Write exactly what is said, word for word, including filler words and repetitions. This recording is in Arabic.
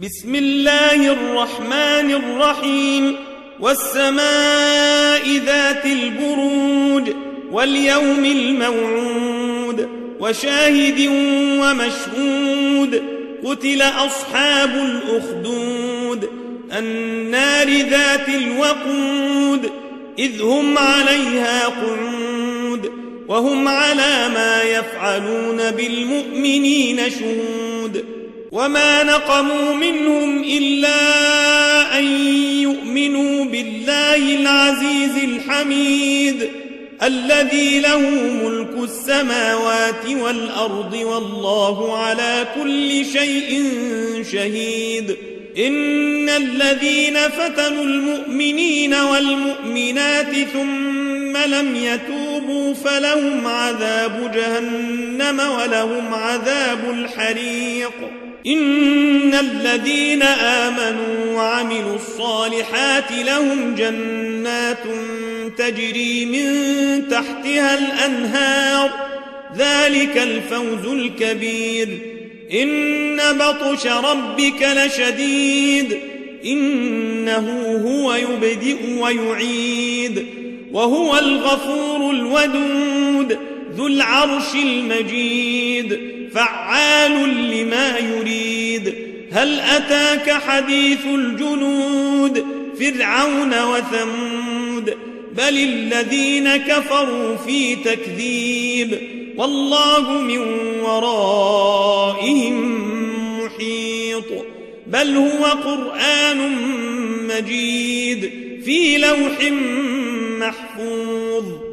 بسم الله الرحمن الرحيم والسماء ذات البروج واليوم الموعود وشاهد ومشهود قتل أصحاب الأخدود النار ذات الوقود إذ هم عليها قعود وهم على ما يفعلون بالمؤمنين شهود وما نقموا منهم إلا أن يؤمنوا بالله العزيز الحميد الذي له ملك السماوات والأرض والله على كل شيء شهيد إن الذين فتنوا المؤمنين والمؤمنات ثم لم يتوبوا فلهم عذاب جهنم ولهم عذاب الحريق إن الذين آمنوا وعملوا الصالحات لهم جنات تجري من تحتها الأنهار ذلك الفوز الكبير إن بطش ربك لشديد إنه هو يبدئ ويعيد وهو الغفور الودود ذو العرش المجيد فعال لما يريد هل أتاك حديث الجنود فرعون وثمود بل الذين كفروا في تكذيب والله من ورائهم محيط بل هو قرآن مجيد في لوح محفوظ